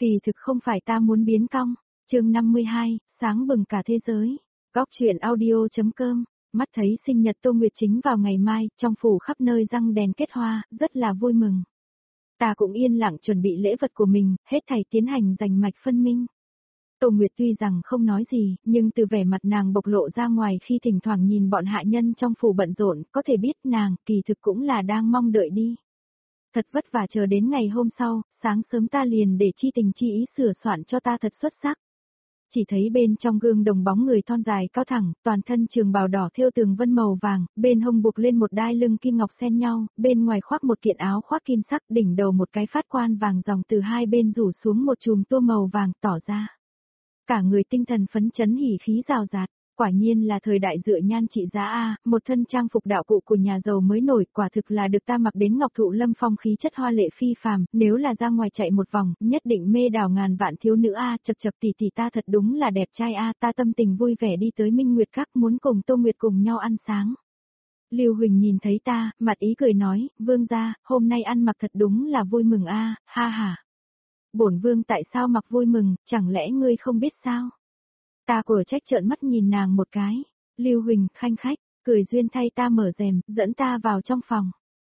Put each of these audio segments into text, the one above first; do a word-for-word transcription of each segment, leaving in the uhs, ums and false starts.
Kỳ thực không phải ta muốn biến cong. Chương năm mươi hai, sáng bừng cả thế giới. Góc truyện audio.com. Mắt thấy sinh nhật Tô Nguyệt chính vào ngày mai, trong phủ khắp nơi răng đèn kết hoa, rất là vui mừng. Ta cũng yên lặng chuẩn bị lễ vật của mình, hết thảy tiến hành rành mạch phân minh. Tô Nguyệt tuy rằng không nói gì, nhưng từ vẻ mặt nàng bộc lộ ra ngoài khi thỉnh thoảng nhìn bọn hạ nhân trong phủ bận rộn, có thể biết nàng, kỳ thực cũng là đang mong đợi đi. Thật vất vả chờ đến ngày hôm sau, sáng sớm ta liền để chi tình chi ý sửa soạn cho ta thật xuất sắc. Chỉ thấy bên trong gương đồng bóng người thon dài cao thẳng, toàn thân trường bào đỏ thêu tường vân màu vàng, bên hông buộc lên một đai lưng kim ngọc xen nhau, bên ngoài khoác một kiện áo khoác kim sắc, đỉnh đầu một cái phát quan vàng dòng từ hai bên rủ xuống một chùm tua màu vàng tỏ ra. Cả người tinh thần phấn chấn hỉ khí rào rạt, quả nhiên là thời đại dựa nhan trị giá A, một thân trang phục đạo cụ của nhà giàu mới nổi, quả thực là được ta mặc đến ngọc thụ lâm phong khí chất hoa lệ phi phàm, nếu là ra ngoài chạy một vòng, nhất định mê đảo ngàn vạn thiếu nữ A, chật chật tỷ tỷ ta thật đúng là đẹp trai A, ta tâm tình vui vẻ đi tới Minh Nguyệt Các muốn cùng Tô Nguyệt cùng nhau ăn sáng. Lưu Huỳnh nhìn thấy ta, mặt ý cười nói, vương gia, hôm nay ăn mặc thật đúng là vui mừng A, ha ha. Bổn vương tại sao mặc vui mừng, chẳng lẽ ngươi không biết sao? Ta của trách trợn mắt nhìn nàng một cái. Lưu Huỳnh khanh khách, cười duyên thay ta mở rèm, dẫn ta vào trong phòng.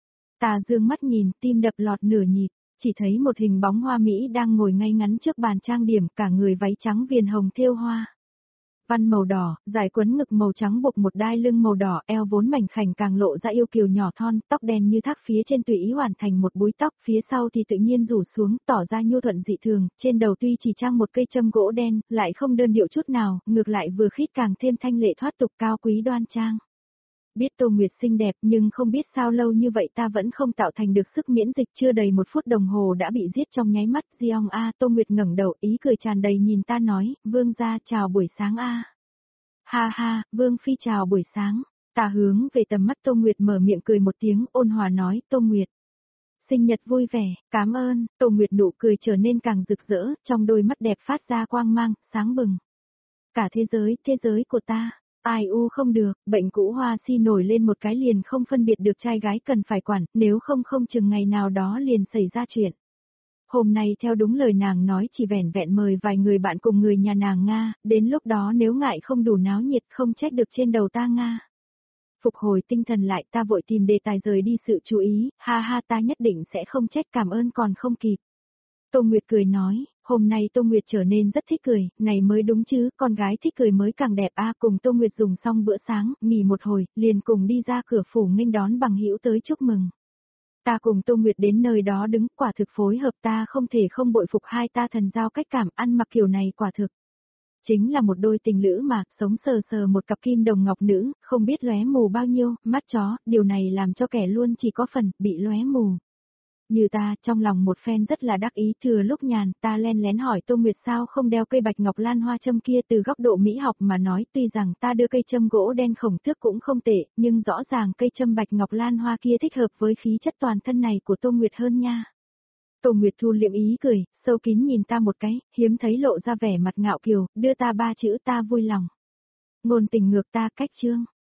Ta dương mắt nhìn, tim đập lọt nửa nhịp, chỉ thấy một hình bóng hoa mỹ đang ngồi ngay ngắn trước bàn trang điểm, cả người váy trắng viền hồng thêu hoa. Văn màu đỏ, dài quấn ngực màu trắng buộc một đai lưng màu đỏ, eo vốn mảnh khảnh càng lộ ra yêu kiều nhỏ thon, tóc đen như thác phía trên tùy ý hoàn thành một búi tóc, phía sau thì tự nhiên rủ xuống, tỏ ra nhu thuận dị thường, trên đầu tuy chỉ trang một cây châm gỗ đen, lại không đơn điệu chút nào, ngược lại vừa khít càng thêm thanh lệ thoát tục cao quý đoan trang. Biết Tô Nguyệt xinh đẹp nhưng không biết sao lâu như vậy ta vẫn không tạo thành được sức miễn dịch, chưa đầy một phút đồng hồ đã bị giết trong nháy mắt. Giong a, Tô Nguyệt ngẩng đầu, ý cười tràn đầy nhìn ta nói, vương gia chào buổi sáng a. Ha ha, vương phi chào buổi sáng. Ta hướng về tầm mắt Tô Nguyệt mở miệng cười một tiếng, ôn hòa nói, Tô Nguyệt. Sinh nhật vui vẻ, cảm ơn. Tô Nguyệt nụ cười trở nên càng rực rỡ, trong đôi mắt đẹp phát ra quang mang, sáng bừng. Cả thế giới, thế giới của ta. Ai u không được, bệnh cũ hoa si nổi lên một cái liền không phân biệt được trai gái cần phải quản, nếu không không chừng ngày nào đó liền xảy ra chuyện. Hôm nay theo đúng lời nàng nói chỉ vẻn vẹn mời vài người bạn cùng người nhà nàng Nga, đến lúc đó nếu ngại không đủ náo nhiệt không trách được trên đầu ta Nga. Phục hồi tinh thần lại ta vội tìm đề tài rời đi sự chú ý, ha ha ta nhất định sẽ không trách cảm ơn còn không kịp. Tô Nguyệt cười nói, hôm nay Tô Nguyệt trở nên rất thích cười, này mới đúng chứ, con gái thích cười mới càng đẹp a. Cùng Tô Nguyệt dùng xong bữa sáng, nghỉ một hồi, liền cùng đi ra cửa phủ nghênh đón bằng hữu tới chúc mừng. Ta cùng Tô Nguyệt đến nơi đó đứng, quả thực phối hợp ta không thể không bội phục hai ta thần giao cách cảm ăn mặc kiểu này quả thực. Chính là một đôi tình lữ mà, sống sờ sờ một cặp kim đồng ngọc nữ, không biết lóe mù bao nhiêu, mắt chó, điều này làm cho kẻ luôn chỉ có phần, bị lóe mù. Như ta, trong lòng một phen rất là đắc ý, thừa lúc nhàn, ta len lén hỏi Tô Nguyệt sao không đeo cây bạch ngọc lan hoa châm kia. Từ góc độ mỹ học mà nói, tuy rằng ta đưa cây châm gỗ đen khổng thước cũng không tệ, nhưng rõ ràng cây châm bạch ngọc lan hoa kia thích hợp với khí chất toàn thân này của Tô Nguyệt hơn nha. Tô Nguyệt thu liệm ý cười, sâu kín nhìn ta một cái, hiếm thấy lộ ra vẻ mặt ngạo kiều, đưa ta ba chữ ta vui lòng. Ngôn tình ngược ta cách chương.